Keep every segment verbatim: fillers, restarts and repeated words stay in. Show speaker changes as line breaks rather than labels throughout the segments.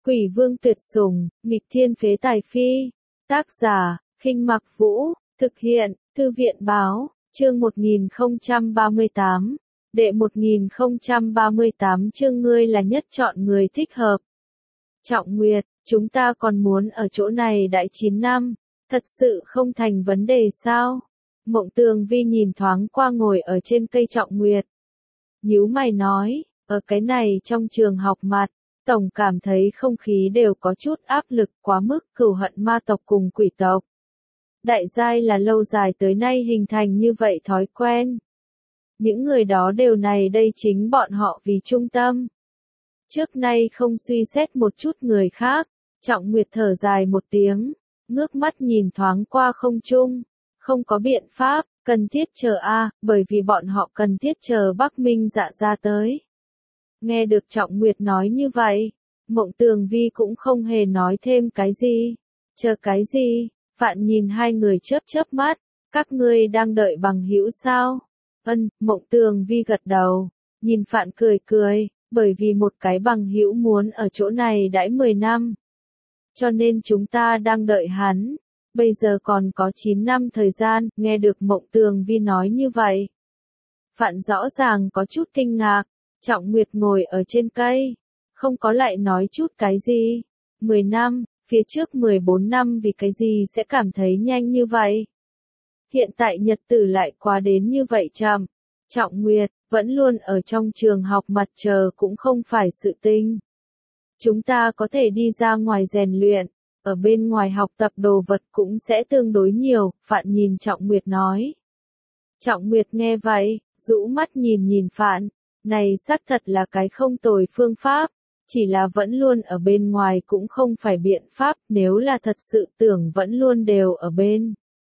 Quỷ vương tuyệt sủng, nghịch thiên phế tài phi. Tác giả, Khinh Mặc Vũ, thực hiện, Thư viện báo, chương một nghìn không trăm ba mươi tám. Đệ một nghìn không trăm ba mươi tám chương ngươi là nhất chọn người thích hợp. Trọng Nguyệt, chúng ta còn muốn ở chỗ này đãi chín năm, thật sự không thành vấn đề sao? Mộng Tường Vi nhìn thoáng qua ngồi ở trên cây Trọng Nguyệt. Nhíu mày nói, ở cái này trong trường học mặt, tổng cảm thấy không khí đều có chút áp lực quá mức cừu hận ma tộc cùng quỷ tộc. Đại giai là lâu dài tới nay hình thành như vậy thói quen. Những người đó đều này đây chính bọn họ vì trung tâm. Trước nay không suy xét một chút người khác, Trọng Nguyệt thở dài một tiếng, ngước mắt nhìn thoáng qua không trung, không có biện pháp, cần thiết chờ a, bởi vì bọn họ cần thiết chờ Bắc Minh Dạ ra tới. Nghe được Trọng Nguyệt nói như vậy, Mộng Tường Vi cũng không hề nói thêm cái gì. Chờ cái gì? Phạn nhìn hai người chớp chớp mắt, các ngươi đang đợi bằng hữu sao? Ân, Mộng Tường Vi gật đầu, nhìn Phạn cười cười, bởi vì một cái bằng hữu muốn ở chỗ này đãi mười năm. Cho nên chúng ta đang đợi hắn, bây giờ còn có chín năm thời gian, nghe được Mộng Tường Vi nói như vậy. Phạn rõ ràng có chút kinh ngạc, Trọng Nguyệt ngồi ở trên cây, không có lại nói chút cái gì. mười năm, phía trước mười bốn năm vì cái gì sẽ cảm thấy nhanh như vậy? Hiện tại nhật tử lại qua đến như vậy chậm. Trọng Nguyệt, vẫn luôn ở trong trường học mặt chờ cũng không phải sự tình. Chúng ta có thể đi ra ngoài rèn luyện, ở bên ngoài học tập đồ vật cũng sẽ tương đối nhiều, Phạn nhìn Trọng Nguyệt nói. Trọng Nguyệt nghe vậy, rũ mắt nhìn nhìn Phạn, này xác thật là cái không tồi phương pháp, chỉ là vẫn luôn ở bên ngoài cũng không phải biện pháp, nếu là thật sự tưởng vẫn luôn đều ở bên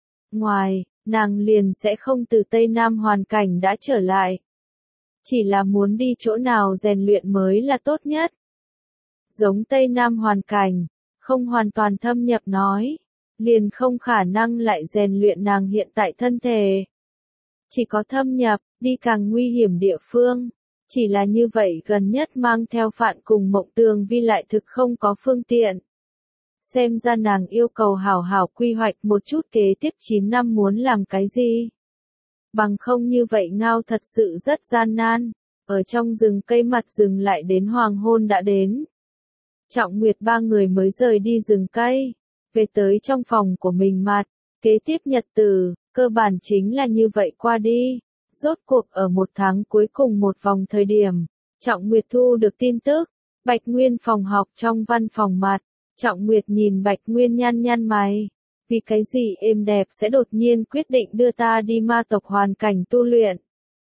ngoài, nàng liền sẽ không từ Tây Nam hoàn cảnh đã trở lại. Chỉ là muốn đi chỗ nào rèn luyện mới là tốt nhất. Giống Tây Nam hoàn cảnh, không hoàn toàn thâm nhập nói, liền không khả năng lại rèn luyện nàng hiện tại thân thể. Chỉ có thâm nhập, đi càng nguy hiểm địa phương. Chỉ là như vậy gần nhất mang theo Phạn cùng Mộng Tường Vi lại thực không có phương tiện. Xem ra nàng yêu cầu hảo hảo quy hoạch một chút kế tiếp chín năm muốn làm cái gì. Bằng không như vậy ngao thật sự rất gian nan, ở trong rừng cây mặt rừng lại đến hoàng hôn đã đến. Trọng Nguyệt ba người mới rời đi rừng cây, về tới trong phòng của mình mặt, kế tiếp nhật tử, cơ bản chính là như vậy qua đi. Rốt cuộc ở một tháng cuối cùng một vòng thời điểm, Trọng Nguyệt thu được tin tức, Bạch Nguyên phòng học trong văn phòng mặt, Trọng Nguyệt nhìn Bạch Nguyên nhăn nhăn mày, vì cái gì êm đẹp sẽ đột nhiên quyết định đưa ta đi ma tộc hoàn cảnh tu luyện.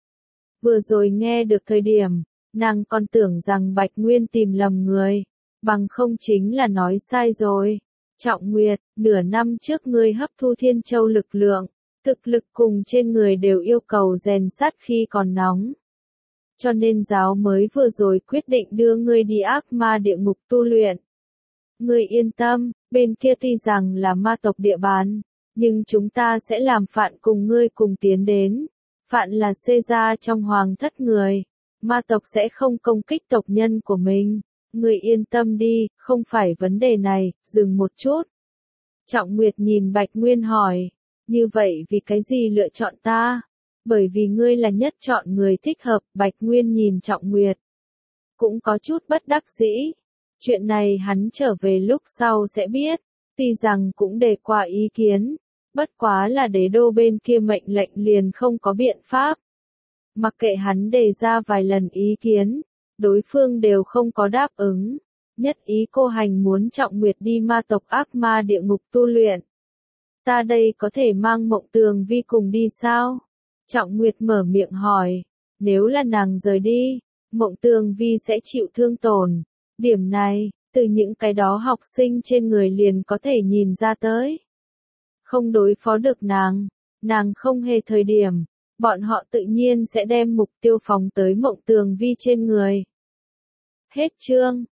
Vừa rồi nghe được thời điểm, nàng còn tưởng rằng Bạch Nguyên tìm lầm người, bằng không chính là nói sai rồi. Trọng Nguyệt, nửa năm trước ngươi hấp thu Thiên Châu lực lượng. Thực lực cùng trên người đều yêu cầu rèn sắt khi còn nóng. Cho nên giáo mới vừa rồi quyết định đưa ngươi đi ác ma địa ngục tu luyện. Ngươi yên tâm, bên kia tuy rằng là ma tộc địa bàn, nhưng chúng ta sẽ làm Phạn cùng ngươi cùng tiến đến. Phạn là xê gia trong hoàng thất người, ma tộc sẽ không công kích tộc nhân của mình. Ngươi yên tâm đi, không phải vấn đề này, dừng một chút. Trọng Nguyệt nhìn Bạch Nguyên hỏi. Như vậy vì cái gì lựa chọn ta? Bởi vì ngươi là nhất chọn người thích hợp, Bạch Nguyên nhìn Trọng Nguyệt. Cũng có chút bất đắc dĩ. Chuyện này hắn trở về lúc sau sẽ biết. Tuy rằng cũng đề qua ý kiến. Bất quá là đế đô bên kia mệnh lệnh liền không có biện pháp. Mặc kệ hắn đề ra vài lần ý kiến. Đối phương đều không có đáp ứng. Nhất ý cô hành muốn Trọng Nguyệt đi ma tộc ác ma địa ngục tu luyện. Ta đây có thể mang Mộng Tường Vi cùng đi sao? Trọng Nguyệt mở miệng hỏi. Nếu là nàng rời đi, Mộng Tường Vi sẽ chịu thương tổn. Điểm này, từ những cái đó học sinh trên người liền có thể nhìn ra tới. Không đối phó được nàng, nàng không hề thời điểm, bọn họ tự nhiên sẽ đem mục tiêu phóng tới Mộng Tường Vi trên người. Hết chương.